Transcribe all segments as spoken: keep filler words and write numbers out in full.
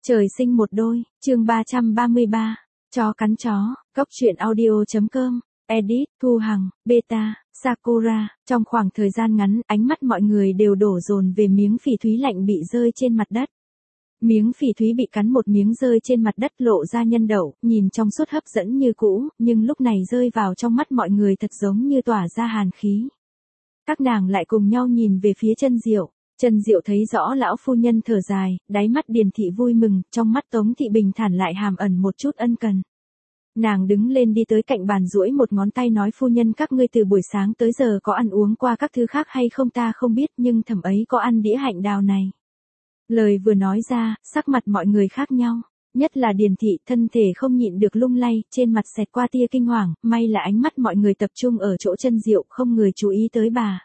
Trời sinh một đôi, chương ba trăm ba mươi ba, chó cắn chó, cốc truyện audio.com, edit, Thu Hằng, Beta, Sakura. Trong khoảng thời gian ngắn, ánh mắt mọi người đều đổ dồn về miếng phỉ thúy lạnh bị rơi trên mặt đất. Miếng phỉ thúy bị cắn một miếng rơi trên mặt đất lộ ra nhân đậu, nhìn trong suốt hấp dẫn như cũ, nhưng lúc này rơi vào trong mắt mọi người thật giống như tỏa ra hàn khí. Các nàng lại cùng nhau nhìn về phía Chân Diệu. Chân Diệu thấy rõ lão phu nhân thở dài, đáy mắt Điền thị vui mừng, trong mắt Tống thị bình thản lại hàm ẩn một chút ân cần. Nàng đứng lên đi tới cạnh bàn duỗi một ngón tay nói phu nhân các ngươi từ buổi sáng tới giờ có ăn uống qua các thứ khác hay không ta không biết nhưng thẩm ấy có ăn đĩa hạnh đào này. Lời vừa nói ra, sắc mặt mọi người khác nhau, nhất là Điền thị thân thể không nhịn được lung lay, trên mặt xẹt qua tia kinh hoàng, may là ánh mắt mọi người tập trung ở chỗ Chân Diệu không người chú ý tới bà.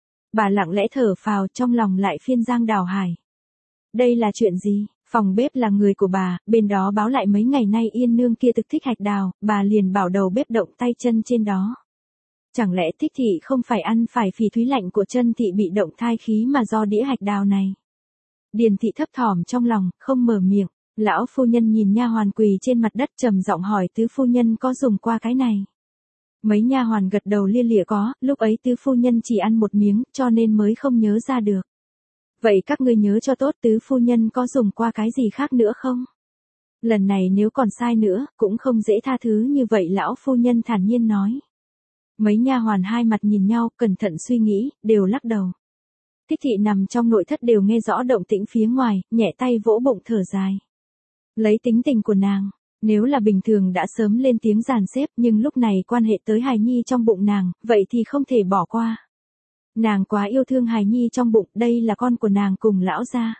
Bà lặng lẽ thở phào trong lòng lại phiên giang đào hải. Đây là chuyện gì? Phòng bếp là người của bà, bên đó báo lại mấy ngày nay Yên nương kia thực thích hạch đào, bà liền bảo đầu bếp động tay chân trên đó. Chẳng lẽ Thích thị không phải ăn phải phỉ thúy lạnh của Chân thị bị động thai khí mà do đĩa hạch đào này? Điền thị thấp thỏm trong lòng, không mở miệng. Lão phu nhân nhìn nha hoàn quỳ trên mặt đất trầm giọng hỏi tứ phu nhân có dùng qua cái này. Mấy nha hoàn gật đầu lia lịa có, lúc ấy tứ phu nhân chỉ ăn một miếng, cho nên mới không nhớ ra được. Vậy các ngươi nhớ cho tốt tứ phu nhân có dùng qua cái gì khác nữa không? Lần này nếu còn sai nữa, cũng không dễ tha thứ như vậy lão phu nhân thản nhiên nói. Mấy nha hoàn hai mặt nhìn nhau, cẩn thận suy nghĩ, đều lắc đầu. Thích thị nằm trong nội thất đều nghe rõ động tĩnh phía ngoài, nhẹ tay vỗ bụng thở dài. Lấy tính tình của nàng, nếu là bình thường đã sớm lên tiếng dàn xếp nhưng lúc này quan hệ tới hài nhi trong bụng nàng, vậy thì không thể bỏ qua. Nàng quá yêu thương hài nhi trong bụng, đây là con của nàng cùng lão gia.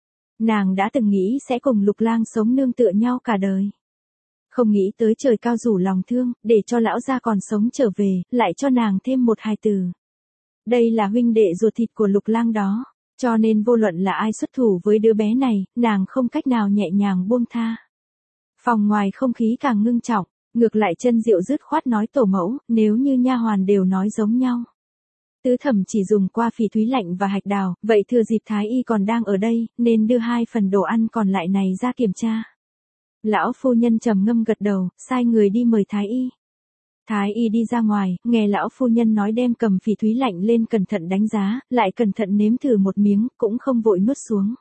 Nàng đã từng nghĩ sẽ cùng Lục Lang sống nương tựa nhau cả đời. Không nghĩ tới trời cao rủ lòng thương, để cho lão gia còn sống trở về, lại cho nàng thêm một hài tử. Đây là huynh đệ ruột thịt của Lục Lang đó, cho nên vô luận là ai xuất thủ với đứa bé này, nàng không cách nào nhẹ nhàng buông tha. Phòng ngoài không khí càng ngưng trọng, ngược lại Chân Diệu dứt khoát nói tổ mẫu, nếu như nha hoàn đều nói giống nhau. Tứ thẩm chỉ dùng qua phỉ thúy lạnh và hạch đào, vậy thừa dịp Thái y còn đang ở đây, nên đưa hai phần đồ ăn còn lại này ra kiểm tra. Lão phu nhân trầm ngâm gật đầu, sai người đi mời Thái y. Thái y đi ra ngoài, nghe lão phu nhân nói đem cầm phỉ thúy lạnh lên cẩn thận đánh giá, lại cẩn thận nếm thử một miếng, cũng không vội nuốt xuống.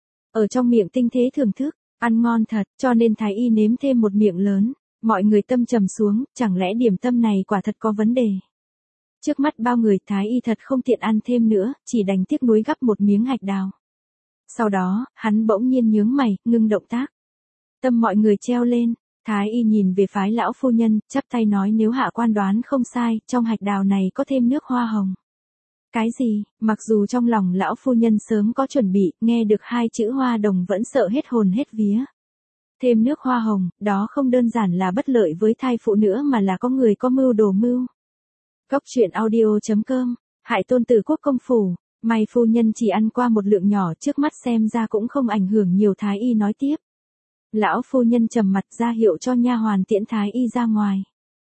Ở trong miệng tinh tế thưởng thức, ăn ngon thật, cho nên Thái y nếm thêm một miệng lớn, mọi người tâm trầm xuống, chẳng lẽ điểm tâm này quả thật có vấn đề. Trước mắt bao người Thái y thật không tiện ăn thêm nữa, chỉ đành tiếc nuối gắp một miếng hạch đào. Sau đó, hắn bỗng nhiên nhướng mày, ngưng động tác. Tâm mọi người treo lên, Thái y nhìn về phái lão phu nhân, chắp tay nói nếu hạ quan đoán không sai, trong hạch đào này có thêm nước hoa hồng. Cái gì? Mặc dù trong lòng lão phu nhân sớm có chuẩn bị, nghe được hai chữ hoa đồng vẫn sợ hết hồn hết vía. Thêm nước hoa hồng, đó không đơn giản là bất lợi với thai phụ nữa mà là có người có mưu đồ mưu. Cốc truyện audio.com, hại tôn tử quốc công phủ, may phu nhân chỉ ăn qua một lượng nhỏ trước mắt xem ra cũng không ảnh hưởng nhiều. Thái y nói tiếp. Lão phu nhân trầm mặt ra hiệu cho nha hoàn tiễn Thái y ra ngoài.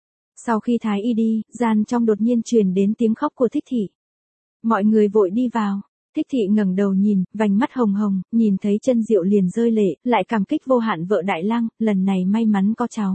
Sau khi Thái y đi, gian trong đột nhiên truyền đến tiếng khóc của Thích thị. Mọi người vội đi vào, Thích thị ngẩng đầu nhìn, vành mắt hồng hồng, nhìn thấy Chân Diệu liền rơi lệ, lại cảm kích vô hạn vợ Đại Lang, lần này may mắn có cháu.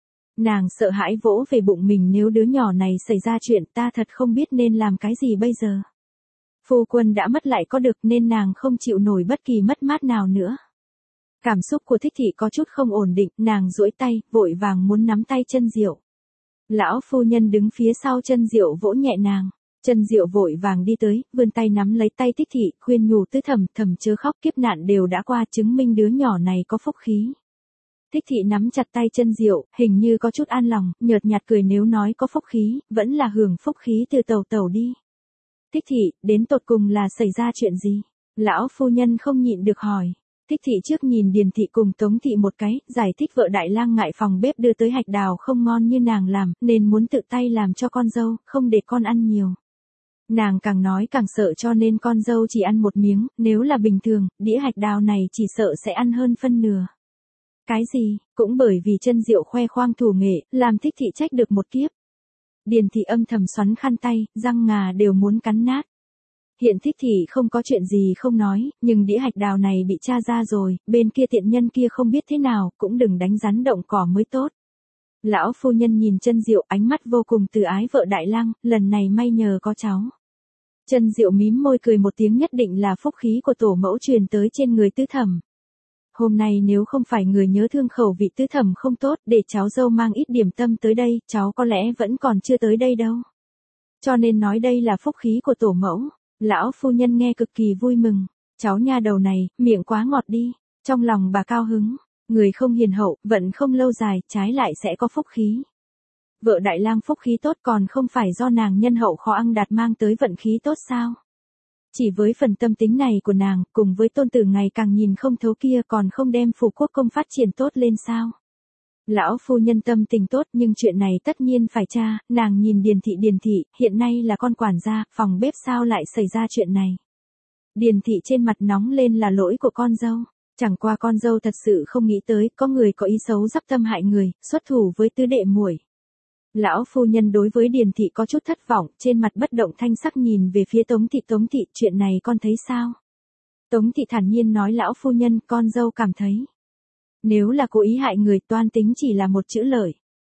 Nàng sợ hãi vỗ về bụng mình nếu đứa nhỏ này xảy ra chuyện ta thật không biết nên làm cái gì bây giờ. Phu quân đã mất lại có được nên nàng không chịu nổi bất kỳ mất mát nào nữa. Cảm xúc của Thích thị có chút không ổn định, nàng duỗi tay, vội vàng muốn nắm tay Chân Diệu. Lão phu nhân đứng phía sau Chân Diệu vỗ nhẹ nàng. Chân Diệu vội vàng đi tới, vươn tay nắm lấy tay Thích thị, khuyên nhủ tứ thẩm, thẩm chớ khóc, kiếp nạn đều đã qua, chứng minh đứa nhỏ này có phúc khí. Thích thị nắm chặt tay Chân Diệu, hình như có chút an lòng, nhợt nhạt cười nếu nói có phúc khí, vẫn là hưởng phúc khí từ tẩu tẩu đi. Thích thị, đến tột cùng là xảy ra chuyện gì? Lão phu nhân không nhịn được hỏi. Thích thị trước nhìn Điền thị cùng Tống thị một cái, giải thích vợ Đại Lang ngại phòng bếp đưa tới hạch đào không ngon như nàng làm, nên muốn tự tay làm cho con dâu, không để con ăn nhiều. Nàng càng nói càng sợ cho nên con dâu chỉ ăn một miếng, nếu là bình thường, đĩa hạch đào này chỉ sợ sẽ ăn hơn phân nửa. Cái gì? Cũng bởi vì Chân Diệu khoe khoang thủ nghệ, làm Thích thị trách được một kiếp. Điền thị âm thầm xoắn khăn tay, răng ngà đều muốn cắn nát. Hiện Thích Thị không có chuyện gì không nói, nhưng đĩa hạch đào này bị tra ra rồi, bên kia tiện nhân kia không biết thế nào, cũng đừng đánh rắn động cỏ mới tốt. Lão phu nhân nhìn Chân Diệu, ánh mắt vô cùng từ ái vợ Đại Lang, lần này may nhờ có cháu. Chân Diệu mím môi cười một tiếng, nhất định là phúc khí của tổ mẫu truyền tới trên người tứ thẩm. Hôm nay nếu không phải người nhớ thương khẩu vị tứ thẩm không tốt, để cháu dâu mang ít điểm tâm tới đây, cháu có lẽ vẫn còn chưa tới đây đâu. Cho nên nói đây là phúc khí của tổ mẫu. Lão phu nhân nghe cực kỳ vui mừng. Cháu nha đầu này, miệng quá ngọt đi. Trong lòng bà cao hứng. Người không hiền hậu, vận không lâu dài, trái lại sẽ có phúc khí. Vợ Đại Lang phúc khí tốt còn không phải do nàng nhân hậu khó ăn đạt mang tới vận khí tốt sao? Chỉ với phần tâm tính này của nàng, cùng với tôn tử ngày càng nhìn không thấu kia còn không đem phủ quốc công phát triển tốt lên sao? Lão phu nhân tâm tình tốt nhưng chuyện này tất nhiên phải tra, nàng nhìn Điền Thị Điền Thị, hiện nay là con quản gia, phòng bếp sao lại xảy ra chuyện này? Điền Thị trên mặt nóng lên là lỗi của con dâu. Chẳng qua con dâu thật sự không nghĩ tới, có người có ý xấu dắp tâm hại người, xuất thủ với tứ đệ muội. Lão phu nhân đối với Điền Thị có chút thất vọng, trên mặt bất động thanh sắc nhìn về phía Tống Thị. Tống Thị, chuyện này con thấy sao? Tống Thị thản nhiên nói, lão phu nhân, con dâu cảm thấy. Nếu là cố ý hại người, toan tính chỉ là một chữ lợi.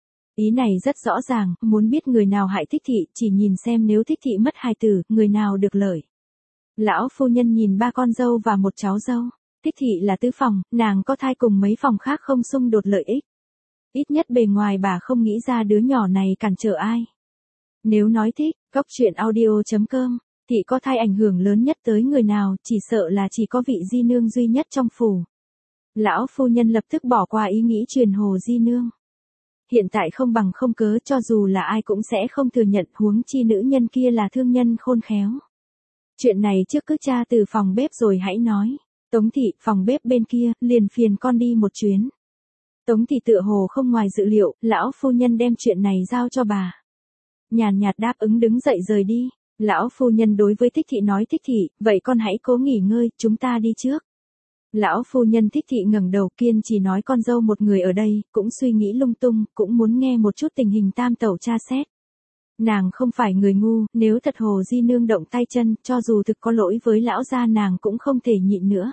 Ý này rất rõ ràng, muốn biết người nào hại Thích Thị, chỉ nhìn xem nếu Thích Thị mất hài tử, người nào được lợi. Lão phu nhân nhìn ba con dâu và một cháu dâu. Thích Thị là tứ phòng, nàng có thai cùng mấy phòng khác không xung đột lợi ích. Ít nhất bề ngoài bà không nghĩ ra đứa nhỏ này cản trở ai. Nếu nói thích, cốc truyện audio chấm com, Thị có thai ảnh hưởng lớn nhất tới người nào, chỉ sợ là chỉ có vị di nương duy nhất trong phủ. Lão phu nhân lập tức bỏ qua ý nghĩ truyền hồ di nương. Hiện tại không bằng không cớ, cho dù là ai cũng sẽ không thừa nhận, huống chi nữ nhân kia là thương nhân khôn khéo. Chuyện này trước cứ tra từ phòng bếp rồi hãy nói. Tống Thị, phòng bếp bên kia, liền phiền con đi một chuyến. Tống Thị tựa hồ không ngoài dự liệu, lão phu nhân đem chuyện này giao cho bà. Nhàn nhạt đáp ứng đứng dậy rời đi. Lão phu nhân đối với Thích Thị nói, Thích Thị, vậy con hãy cố nghỉ ngơi, chúng ta đi trước. Lão phu nhân Thích Thị ngẩng đầu, kiên chỉ nói, con dâu một người ở đây, cũng suy nghĩ lung tung, cũng muốn nghe một chút tình hình tam tẩu tra xét. Nàng không phải người ngu, nếu thật hồ di nương động tay chân, cho dù thực có lỗi với lão gia nàng cũng không thể nhịn nữa.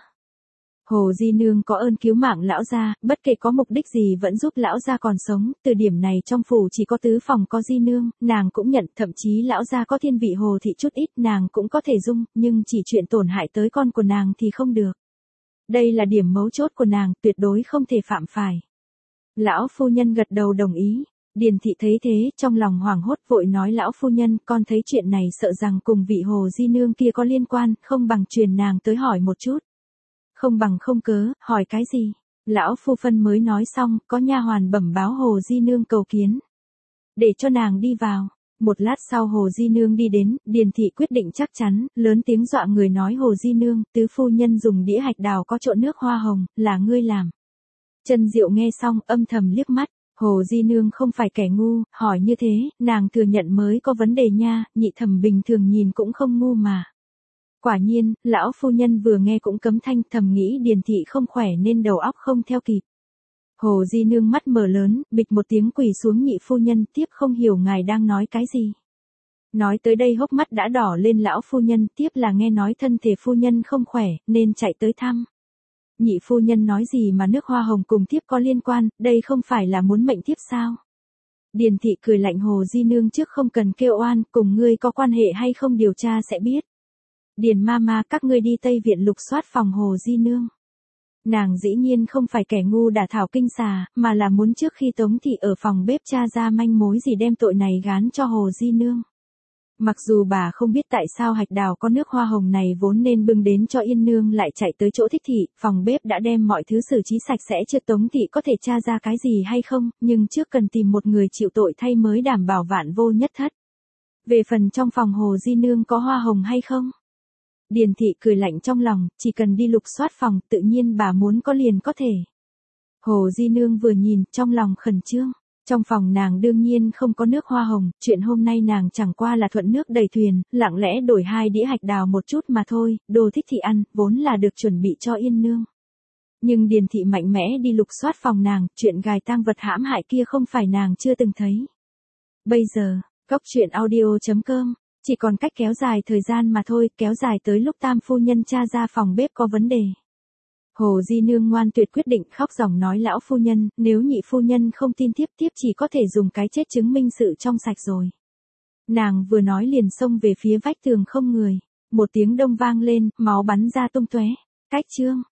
Hồ di nương có ơn cứu mạng lão gia, bất kể có mục đích gì vẫn giúp lão gia còn sống, từ điểm này trong phủ chỉ có tứ phòng có di nương, nàng cũng nhận, thậm chí lão gia có thiên vị hồ thị chút ít nàng cũng có thể dung, nhưng chỉ chuyện tổn hại tới con của nàng thì không được. Đây là điểm mấu chốt của nàng, tuyệt đối không thể phạm phải. Lão phu nhân gật đầu đồng ý. Điền Thị thấy thế, trong lòng hoảng hốt vội nói, lão phu nhân, con thấy chuyện này sợ rằng cùng vị hồ di nương kia có liên quan, không bằng truyền nàng tới hỏi một chút. Không bằng không cớ, hỏi cái gì? Lão phu phân mới nói xong, có nha hoàn bẩm báo hồ di nương cầu kiến. Để cho nàng đi vào. Một lát sau hồ di nương đi đến, Điền Thị quyết định chắc chắn, lớn tiếng dọa người nói, hồ di nương, tứ phu nhân dùng đĩa hạch đào có trộn nước hoa hồng, là ngươi làm. Chân Diệu nghe xong, âm thầm liếc mắt. Hồ di nương không phải kẻ ngu, hỏi như thế, nàng thừa nhận mới có vấn đề nha, nhị thẩm bình thường nhìn cũng không ngu mà. Quả nhiên, lão phu nhân vừa nghe cũng cấm thanh, thầm nghĩ Điền Thị không khỏe nên đầu óc không theo kịp. Hồ di nương mắt mở lớn, bịch một tiếng quỳ xuống, nhị phu nhân, tiếp không hiểu ngài đang nói cái gì. Nói tới đây hốc mắt đã đỏ lên, lão phu nhân, tiếp là nghe nói thân thể phu nhân không khỏe, nên chạy tới thăm. Nhị phu nhân nói gì mà nước hoa hồng cùng tiếp có liên quan, đây không phải là muốn mệnh tiếp sao? Điền Thị cười lạnh, hồ di nương trước không cần kêu oan, cùng ngươi có quan hệ hay không điều tra sẽ biết. Điền ma ma, các ngươi đi Tây Viện lục soát phòng hồ di nương. Nàng dĩ nhiên không phải kẻ ngu đả thảo kinh xà, mà là muốn trước khi Tống Thị ở phòng bếp tra ra manh mối gì đem tội này gán cho hồ di nương. Mặc dù bà không biết tại sao hạch đào có nước hoa hồng này vốn nên bưng đến cho Yên Nương lại chạy tới chỗ Thích Thị, phòng bếp đã đem mọi thứ xử trí sạch sẽ chưa, Tống Thị có thể tra ra cái gì hay không, nhưng trước cần tìm một người chịu tội thay mới đảm bảo vạn vô nhất thất. Về phần trong phòng hồ di nương có hoa hồng hay không? Điền Thị cười lạnh trong lòng, chỉ cần đi lục soát phòng, tự nhiên bà muốn có liền có thể. Hồ di nương vừa nhìn, trong lòng khẩn trương. Trong phòng nàng đương nhiên không có nước hoa hồng, chuyện hôm nay nàng chẳng qua là thuận nước đẩy thuyền, lặng lẽ đổi hai đĩa hạch đào một chút mà thôi, đồ Thích Thị ăn, vốn là được chuẩn bị cho Yên Nương. Nhưng Điền Thị mạnh mẽ đi lục soát phòng nàng, chuyện gài tang vật hãm hại kia không phải nàng chưa từng thấy. Bây giờ, cốc truyện audio chấm com Chỉ còn cách kéo dài thời gian mà thôi, kéo dài tới lúc Tam phu nhân tra ra phòng bếp có vấn đề. Hồ Di Nương ngoan tuyệt quyết định khóc ròng nói lão phu nhân, nếu nhị phu nhân không tin tiếp tiếp chỉ có thể dùng cái chết chứng minh sự trong sạch rồi. Nàng vừa nói liền xông về phía vách tường không người. Một tiếng đông vang lên, máu bắn ra tung tóe. Cách chương